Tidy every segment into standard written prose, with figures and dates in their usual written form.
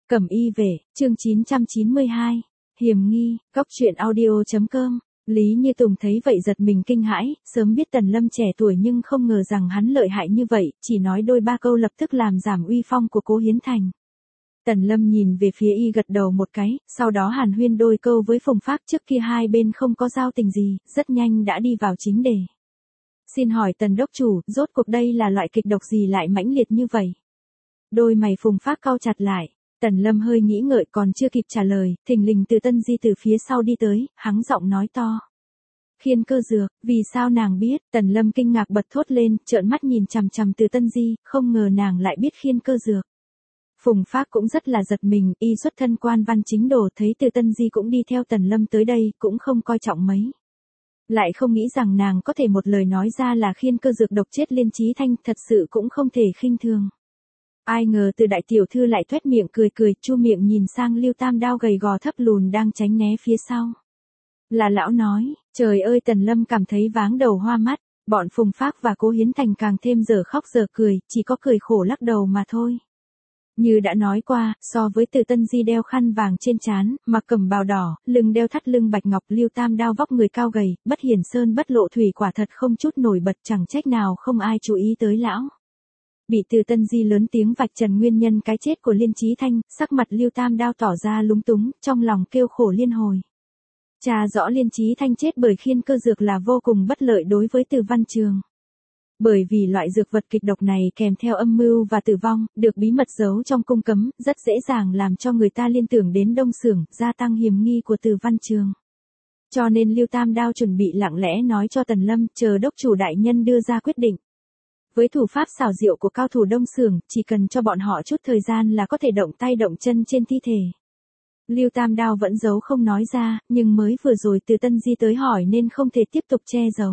Cẩm y về, chương 992. Hiểm nghi, góc truyện audio.com. Lý Như Tùng thấy vậy giật mình kinh hãi, sớm biết Tần Lâm trẻ tuổi nhưng không ngờ rằng hắn lợi hại như vậy, chỉ nói đôi ba câu lập tức làm giảm uy phong của Cố Hiến Thành. Tần Lâm nhìn về phía y gật đầu một cái, sau đó hàn huyên đôi câu với Phùng Phác, trước kia hai bên không có giao tình gì, rất nhanh đã đi vào chính đề. Xin hỏi Tần đốc chủ, rốt cuộc đây là loại kịch độc gì lại mãnh liệt như vậy? Đôi mày Phùng Phác cau chặt lại. Tần Lâm hơi nghĩ ngợi còn chưa kịp trả lời, thình lình từ Tân Di từ phía sau đi tới, hắng giọng nói to. Khiên cơ dược, vì sao nàng biết? Tần Lâm kinh ngạc bật thốt lên, trợn mắt nhìn chằm chằm từ Tân Di, không ngờ nàng lại biết khiên cơ dược. Phùng Phác cũng rất là giật mình, y xuất thân quan văn chính đồ, thấy từ Tân Di cũng đi theo Tần Lâm tới đây, cũng không coi trọng mấy. Lại không nghĩ rằng nàng có thể một lời nói ra là khiên cơ dược độc chết Liên Chí Thanh, thật sự cũng không thể khinh thường. Ai ngờ từ đại tiểu thư lại toét miệng cười cười, chu miệng nhìn sang Lưu Tam Đao gầy gò thấp lùn đang tránh né phía sau. Là lão nói, trời ơi, Tần Lâm cảm thấy váng đầu hoa mắt, bọn Phùng Phác và Cố Hiến Thành càng thêm giờ khóc giờ cười, chỉ có cười khổ lắc đầu mà thôi. Như đã nói qua, so với Từ Tân Di đeo khăn vàng trên trán, mặc cẩm bào đỏ, lưng đeo thắt lưng bạch ngọc, Lưu Tam Đao vóc người cao gầy, bất hiển sơn bất lộ thủy, quả thật không chút nổi bật, chẳng trách nào không ai chú ý tới lão. Bị Từ Tân Di lớn tiếng vạch trần nguyên nhân cái chết của Liên Chí Thanh, sắc mặt Lưu Tam Đao tỏ ra lúng túng, trong lòng kêu khổ liên hồi. Tra rõ Liên Chí Thanh chết bởi khiên cơ dược là vô cùng bất lợi đối với Từ Văn Trường. Bởi vì loại dược vật kịch độc này kèm theo âm mưu và tử vong, được bí mật giấu trong cung cấm, rất dễ dàng làm cho người ta liên tưởng đến Đông Xưởng, gia tăng hiểm nghi của Từ Văn Trường. Cho nên Lưu Tam Đao chuẩn bị lặng lẽ nói cho Tần Lâm, chờ đốc chủ đại nhân đưa ra quyết định. Với thủ pháp xảo diệu của cao thủ Đông Xưởng, chỉ cần cho bọn họ chút thời gian là có thể động tay động chân trên thi thể. Lưu Tam Đao vẫn giấu không nói ra, nhưng mới vừa rồi Từ Tân Di tới hỏi nên không thể tiếp tục che giấu.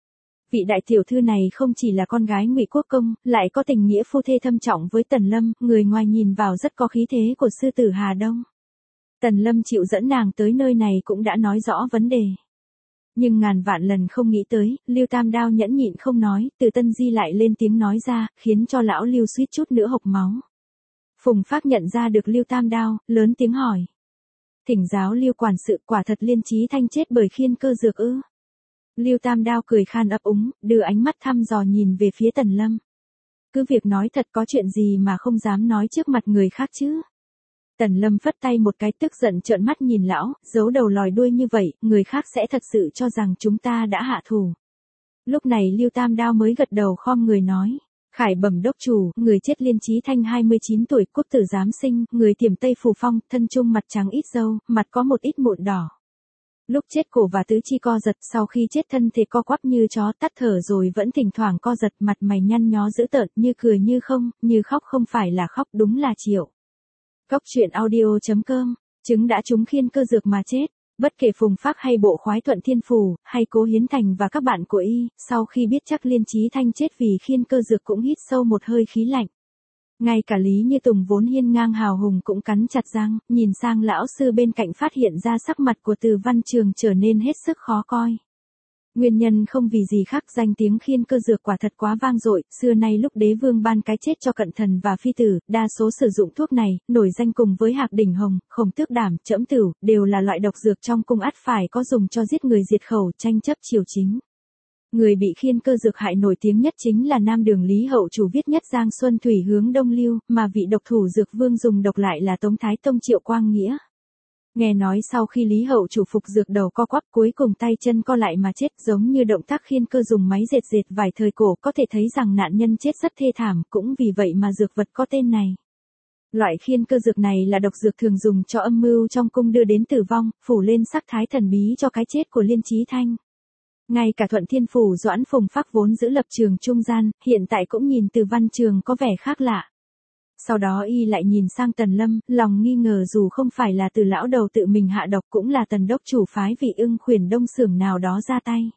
Vị đại tiểu thư này không chỉ là con gái Ngụy Quốc công, lại có tình nghĩa phu thê thâm trọng với Tần Lâm, người ngoài nhìn vào rất có khí thế của sư tử Hà Đông. Tần Lâm chịu dẫn nàng tới nơi này cũng đã nói rõ vấn đề. Nhưng ngàn vạn lần không nghĩ tới, Lưu Tam Đao nhẫn nhịn không nói, Từ Tân Di lại lên tiếng nói ra, khiến cho lão Lưu suýt chút nữa hộc máu. Phùng Phác nhận ra được Lưu Tam Đao, lớn tiếng hỏi. Thỉnh giáo Lưu quản sự, quả thật Liên Chí Thanh chết bởi khiên cơ dược ư? Lưu Tam Đao cười khan ấp úng, đưa ánh mắt thăm dò nhìn về phía Tần Lâm. Cứ việc nói thật, có chuyện gì mà không dám nói trước mặt người khác chứ? Tần Lâm phất tay một cái, tức giận trợn mắt nhìn lão, giấu đầu lòi đuôi như vậy, người khác sẽ thật sự cho rằng chúng ta đã hạ thủ. Lúc này Lưu Tam Đao mới gật đầu khom người nói. Khải bẩm đốc chủ, người chết Liên Chí Thanh 29 tuổi, quốc tử giám sinh, người Tiềm Tây Phù Phong, thân trung mặt trắng ít râu, mặt có một ít mụn đỏ. Lúc chết cổ và tứ chi co giật, sau khi chết thân thể co quắp như chó, tắt thở rồi vẫn thỉnh thoảng co giật, mặt mày nhăn nhó dữ tợn, như cười như không, như khóc không phải là khóc, đúng là Triệu. Góc truyện audio.com, chứng đã trúng khiên cơ dược mà chết. Bất kể Phùng Phác hay bộ khoái Thuận Thiên Phủ, hay Cố Hiến Thành và các bạn của y, sau khi biết chắc Liên Chí Thanh chết vì khiên cơ dược cũng hít sâu một hơi khí lạnh. Ngay cả Lý Như Tùng vốn hiên ngang hào hùng cũng cắn chặt răng, nhìn sang lão sư bên cạnh phát hiện ra sắc mặt của Từ Văn Trường trở nên hết sức khó coi. Nguyên nhân không vì gì khác, danh tiếng khiên cơ dược quả thật quá vang dội, xưa nay lúc đế vương ban cái chết cho cận thần và phi tử, đa số sử dụng thuốc này, nổi danh cùng với Hạc Đỉnh Hồng, Khổng Tước Đảm, Trẫm Tửu, đều là loại độc dược trong cung ắt phải có dùng cho giết người diệt khẩu, tranh chấp triều chính. Người bị khiên cơ dược hại nổi tiếng nhất chính là Nam Đường Lý Hậu Chủ viết nhất Giang Xuân Thủy hướng Đông Lưu, mà vị độc thủ dược vương dùng độc lại là Tống Thái Tông Triệu Quang Nghĩa. Nghe nói sau khi Lý Hậu Chủ phục dược đầu co quắp, cuối cùng tay chân co lại mà chết, giống như động tác khiên cơ dùng máy dệt dệt vải thời cổ, có thể thấy rằng nạn nhân chết rất thê thảm, cũng vì vậy mà dược vật có tên này. Loại khiên cơ dược này là độc dược thường dùng cho âm mưu trong cung đưa đến tử vong, phủ lên sắc thái thần bí cho cái chết của Liên Chí Thanh. Ngay cả Thuận Thiên Phủ Doãn Phùng Phác vốn giữ lập trường trung gian, hiện tại cũng nhìn Từ Văn Trường có vẻ khác lạ. Sau đó y lại nhìn sang Tần Lâm, lòng nghi ngờ dù không phải là Từ lão đầu tự mình hạ độc cũng là Tần đốc chủ phái vị Ưng Khuyển Đông Xưởng nào đó ra tay.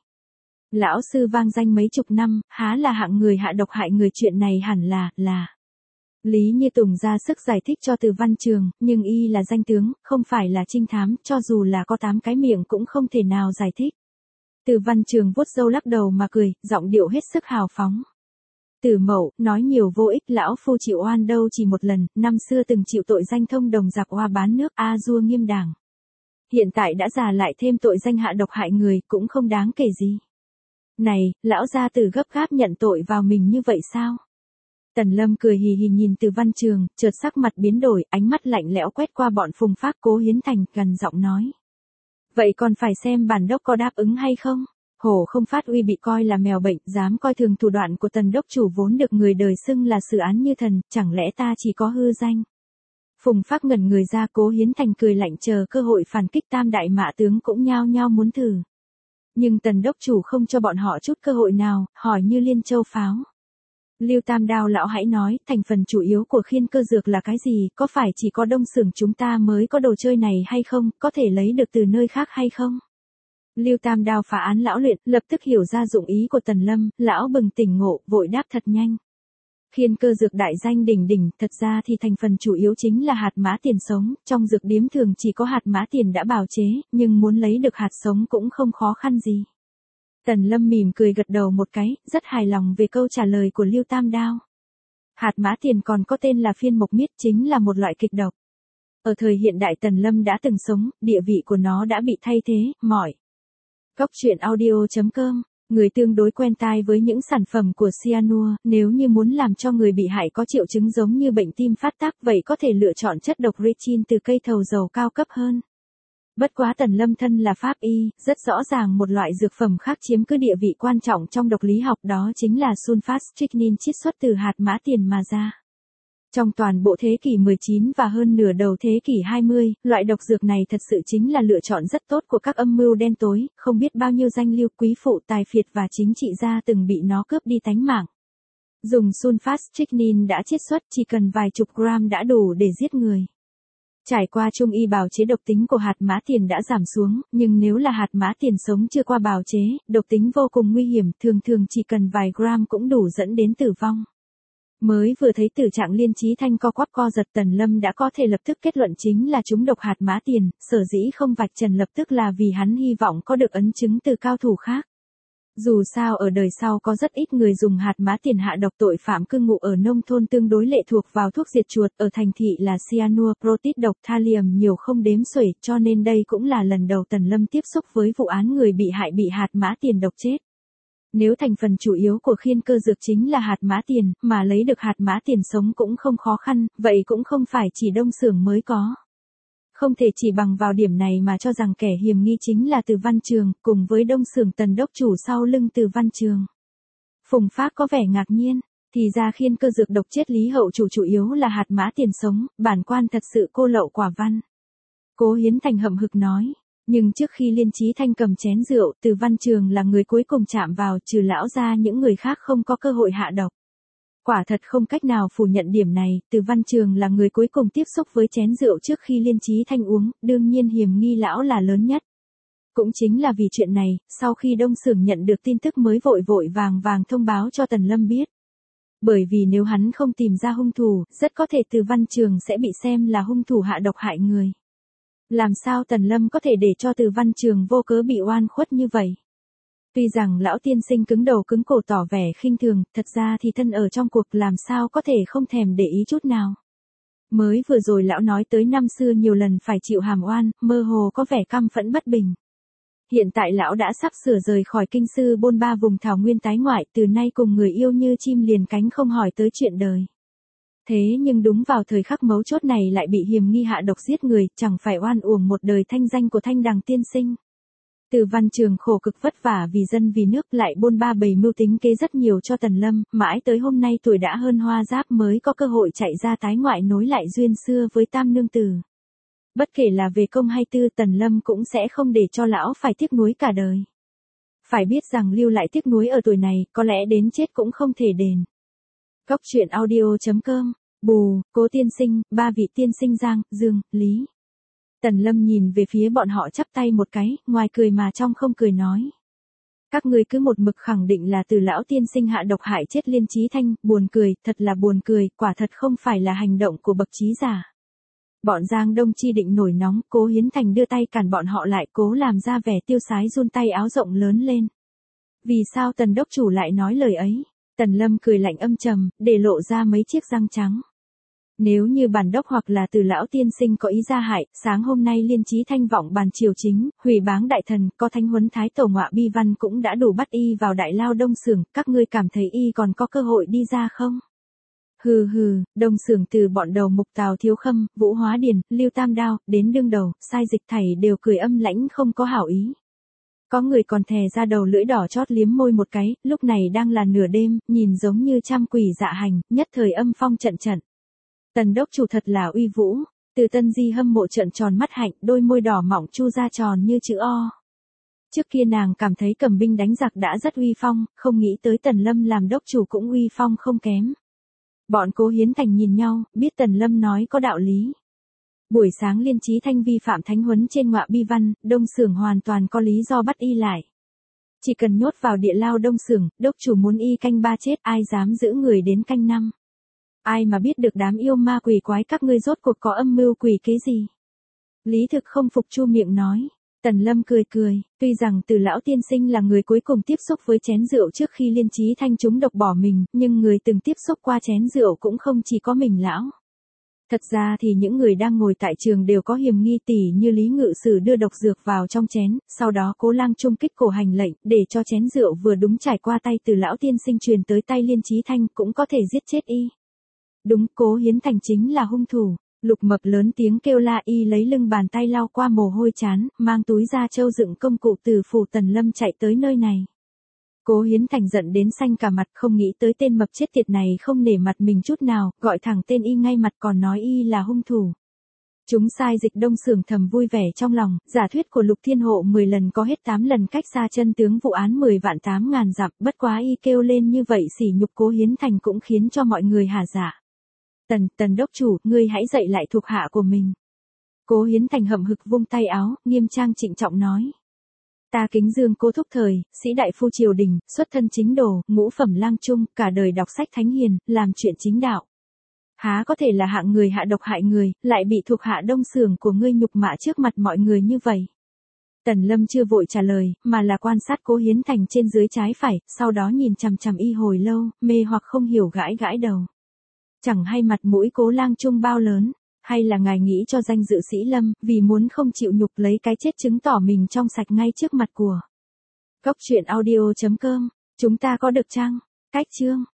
Lão sư vang danh mấy chục năm, há là hạng người hạ độc hại người, chuyện này hẳn là. Lý Như Tùng ra sức giải thích cho Từ Văn Trường, nhưng y là danh tướng, không phải là trinh thám, cho dù là có 8 cái miệng cũng không thể nào giải thích. Từ Văn Trường vuốt râu lắc đầu mà cười, giọng điệu hết sức hào phóng. Tử Mậu, nói nhiều vô ích, lão phu chịu oan đâu chỉ một lần, năm xưa từng chịu tội danh thông đồng giặc oa bán nước a dua nghiêm đảng. Hiện tại đã già lại thêm tội danh hạ độc hại người, cũng không đáng kể gì. Này, lão gia tử gấp gáp nhận tội vào mình như vậy sao? Tần Lâm cười hì hì nhìn Từ Văn Trường, chợt sắc mặt biến đổi, ánh mắt lạnh lẽo quét qua bọn Phùng Phác Cố Hiến Thành, gần giọng nói. Vậy còn phải xem bản đốc có đáp ứng hay không? Hổ không phát uy bị coi là mèo bệnh, dám coi thường thủ đoạn của tần đốc chủ vốn được người đời xưng là xử án như thần, chẳng lẽ ta chỉ có hư danh? Phùng Phác ngẩn người ra, Cố Hiến Thành cười lạnh chờ cơ hội phản kích, tam đại mã tướng cũng nhao nhao muốn thử. Nhưng tần đốc chủ không cho bọn họ chút cơ hội nào, hỏi như liên châu pháo. Lưu Tam Đao lão hãy nói, thành phần chủ yếu của khiên cơ dược là cái gì, có phải chỉ có Đông Xưởng chúng ta mới có đồ chơi này hay không, có thể lấy được từ nơi khác hay không? Lưu Tam Đao phá án lão luyện, lập tức hiểu ra dụng ý của Tần Lâm, lão bừng tỉnh ngộ, vội đáp thật nhanh. Khiên cơ dược đại danh đỉnh đỉnh, thật ra thì thành phần chủ yếu chính là hạt mã tiền sống, trong dược điếm thường chỉ có hạt mã tiền đã bào chế, nhưng muốn lấy được hạt sống cũng không khó khăn gì. Tần Lâm mỉm cười gật đầu một cái, rất hài lòng về câu trả lời của Lưu Tam Đao. Hạt mã tiền còn có tên là phiên mộc miết, chính là một loại kịch độc. Ở thời hiện đại Tần Lâm đã từng sống, địa vị của nó đã bị thay thế, mỏi. Góc truyện audio.com, người tương đối quen tai với những sản phẩm của cyanua, nếu như muốn làm cho người bị hại có triệu chứng giống như bệnh tim phát tác vậy có thể lựa chọn chất độc retin từ cây thầu dầu cao cấp hơn. Bất quá Tần Lâm thân là pháp y, rất rõ ràng một loại dược phẩm khác chiếm cứ địa vị quan trọng trong độc lý học, đó chính là sulfat strychnine chiết xuất từ hạt mã tiền mà ra. Trong toàn bộ thế kỷ 19 và hơn nửa đầu thế kỷ 20, loại độc dược này thật sự chính là lựa chọn rất tốt của các âm mưu đen tối, không biết bao nhiêu danh lưu quý phụ tài phiệt và chính trị gia từng bị nó cướp đi tánh mạng. Dùng sulfat strychnine đã chiết xuất chỉ cần vài chục gram đã đủ để giết người. Trải qua trung y bào chế, độc tính của hạt mã tiền đã giảm xuống, nhưng nếu là hạt mã tiền sống chưa qua bào chế, độc tính vô cùng nguy hiểm, thường thường chỉ cần vài gram cũng đủ dẫn đến tử vong. Mới vừa thấy tử trạng Liên Chí Thanh co quắp co giật, Tần Lâm đã có thể lập tức kết luận chính là trúng độc hạt mã tiền, sở dĩ không vạch trần lập tức là vì hắn hy vọng có được ấn chứng từ cao thủ khác. Dù sao ở đời sau có rất ít người dùng hạt mã tiền hạ độc, tội phạm cư ngụ ở nông thôn tương đối lệ thuộc vào thuốc diệt chuột, ở thành thị là cyanua, protit độc, thallium nhiều không đếm xuể, cho nên đây cũng là lần đầu Tần Lâm tiếp xúc với vụ án người bị hại bị hạt mã tiền độc chết. Nếu thành phần chủ yếu của khiên cơ dược chính là hạt mã tiền, mà lấy được hạt mã tiền sống cũng không khó khăn, vậy cũng không phải chỉ Đông Xưởng mới có. Không thể chỉ bằng vào điểm này mà cho rằng kẻ hiềm nghi chính là Từ Văn Trường, cùng với Đông Xưởng Tần đốc chủ sau lưng Từ Văn Trường. Phùng Phác có vẻ ngạc nhiên, thì ra khiên cơ dược độc chết Lý Hậu chủ chủ yếu là hạt mã tiền sống, bản quan thật sự cô lậu quả văn. Cố Hiến Thành hậm hực nói. Nhưng trước khi Liên Chí Thanh cầm chén rượu, Từ Văn Trường là người cuối cùng chạm vào, trừ lão ra những người khác không có cơ hội hạ độc. Quả thật không cách nào phủ nhận điểm này, Từ Văn Trường là người cuối cùng tiếp xúc với chén rượu trước khi Liên Chí Thanh uống, đương nhiên hiềm nghi lão là lớn nhất. Cũng chính là vì chuyện này, sau khi Đông Xưởng nhận được tin tức mới vội vội vàng vàng thông báo cho Tần Lâm biết. Bởi vì nếu hắn không tìm ra hung thủ, rất có thể Từ Văn Trường sẽ bị xem là hung thủ hạ độc hại người. Làm sao Tần Lâm có thể để cho Từ Văn Trường vô cớ bị oan khuất như vậy? Tuy rằng lão tiên sinh cứng đầu cứng cổ tỏ vẻ khinh thường, thật ra thì thân ở trong cuộc làm sao có thể không thèm để ý chút nào. Mới vừa rồi lão nói tới năm xưa nhiều lần phải chịu hàm oan, mơ hồ có vẻ căm phẫn bất bình. Hiện tại lão đã sắp sửa rời khỏi kinh sư bôn ba vùng thảo nguyên tái ngoại, từ nay cùng người yêu như chim liền cánh không hỏi tới chuyện đời. Thế nhưng đúng vào thời khắc mấu chốt này lại bị hiềm nghi hạ độc giết người, chẳng phải oan uổng một đời thanh danh của Thanh Đằng tiên sinh. Từ Văn Trường khổ cực vất vả vì dân vì nước, lại bôn ba bày mưu tính kế rất nhiều cho Tần Lâm, mãi tới hôm nay tuổi đã hơn hoa giáp mới có cơ hội chạy ra tái ngoại nối lại duyên xưa với Tam Nương Tử. Bất kể là về công hay tư, Tần Lâm cũng sẽ không để cho lão phải tiếc nuối cả đời. Phải biết rằng lưu lại tiếc nuối ở tuổi này, có lẽ đến chết cũng không thể đền. Góc truyện audio.com, bù, Cố tiên sinh, ba vị tiên sinh Giang, Dương, Lý. Tần Lâm nhìn về phía bọn họ chắp tay một cái, ngoài cười mà trong không cười nói. Các ngươi cứ một mực khẳng định là Từ lão tiên sinh hạ độc hại chết Liên Chí Thanh, buồn cười, thật là buồn cười, quả thật không phải là hành động của bậc trí giả. Bọn Giang Đông Chi định nổi nóng, Cố Hiến Thành đưa tay cản bọn họ lại, cố làm ra vẻ tiêu sái run tay áo rộng lớn lên. Vì sao Tần đốc chủ lại nói lời ấy? Tần Lâm cười lạnh âm trầm, để lộ ra mấy chiếc răng trắng. Nếu như bản đốc hoặc là Từ lão tiên sinh có ý gia hại, sáng hôm nay Liên Chí Thanh vọng bàn triều chính, hủy báng đại thần, có thánh huấn thái tổ ngọa bi văn cũng đã đủ bắt y vào đại lao Đông Xưởng, các ngươi cảm thấy y còn có cơ hội đi ra không? Hừ hừ, Đông Xưởng từ bọn đầu mục Tào Thiếu Khâm, Vũ Hóa Điền, Lưu Tam Đao, đến đương đầu, sai dịch thảy đều cười âm lãnh không có hảo ý. Có người còn thè ra đầu lưỡi đỏ chót liếm môi một cái, lúc này đang là nửa đêm, nhìn giống như trăm quỷ dạ hành, nhất thời âm phong trận trận. Tần đốc chủ thật là uy vũ, Từ Tân Di hâm mộ trợn tròn mắt hạnh, đôi môi đỏ mọng chu ra tròn như chữ O. Trước kia nàng cảm thấy cầm binh đánh giặc đã rất uy phong, không nghĩ tới Tần Lâm làm đốc chủ cũng uy phong không kém. Bọn Cố Hiến Thành nhìn nhau, biết Tần Lâm nói có đạo lý. Buổi sáng Liên Chí Thanh vi phạm thánh huấn trên ngọa bi văn, Đông Xưởng hoàn toàn có lý do bắt y lại. Chỉ cần nhốt vào địa lao Đông Xưởng, đốc chủ muốn y canh 3 chết, ai dám giữ người đến canh 5. Ai mà biết được đám yêu ma quỷ quái các ngươi rốt cuộc có âm mưu quỷ kế gì. Lý Thực không phục chu miệng nói. Tần Lâm cười cười, tuy rằng Từ lão tiên sinh là người cuối cùng tiếp xúc với chén rượu trước khi Liên Chí Thanh trúng độc bỏ mình, nhưng người từng tiếp xúc qua chén rượu cũng không chỉ có mình lão. Thật ra thì những người đang ngồi tại trường đều có hiểm nghi, tỉ như Lý Ngự Sử đưa độc dược vào trong chén, sau đó Cố Lang Trung kích cổ hành lệnh, để cho chén rượu vừa đúng trải qua tay Từ lão tiên sinh truyền tới tay Liên Chí Thanh cũng có thể giết chết y. Đúng, Cố Hiến Thành chính là hung thủ. Lục Mập lớn tiếng kêu la, y lấy lưng bàn tay lau qua mồ hôi chán, mang túi da trâu dựng công cụ từ phủ Tần Lâm chạy tới nơi này. Cố Hiến Thành giận đến xanh cả mặt, không nghĩ tới tên mập chết tiệt này không nể mặt mình chút nào, gọi thẳng tên y ngay mặt còn nói y là hung thủ. Chúng sai dịch Đông Xưởng thầm vui vẻ trong lòng, giả thuyết của Lục Thiên Hộ 10 lần có hết 8 lần cách xa chân tướng vụ án 10 vạn 8 ngàn dặm, bất quá y kêu lên như vậy sỉ nhục Cố Hiến Thành cũng khiến cho mọi người hả dạ. Tần đốc chủ, ngươi hãy dạy lại thuộc hạ của mình. Cố Hiến Thành hậm hực vung tay áo, nghiêm trang trịnh trọng nói. Ta kính dương Cố thúc thời, sĩ đại phu triều đình, xuất thân chính đồ, ngũ phẩm lang trung, cả đời đọc sách thánh hiền, làm chuyện chính đạo. Há có thể là hạng người hạ độc hại người, lại bị thuộc hạ Đông Xưởng của ngươi nhục mạ trước mặt mọi người như vậy. Tần Lâm chưa vội trả lời, mà là quan sát Cố Hiến Thành trên dưới trái phải, sau đó nhìn chằm chằm y hồi lâu, mê hoặc không hiểu gãi gãi đầu. Chẳng hay mặt mũi Cố Lang Trung bao lớn, hay là ngài nghĩ cho danh dự sĩ Lâm, vì muốn không chịu nhục lấy cái chết chứng tỏ mình trong sạch ngay trước mặt của. Cốc truyện audio.com, chúng ta có được chăng? Cách chương.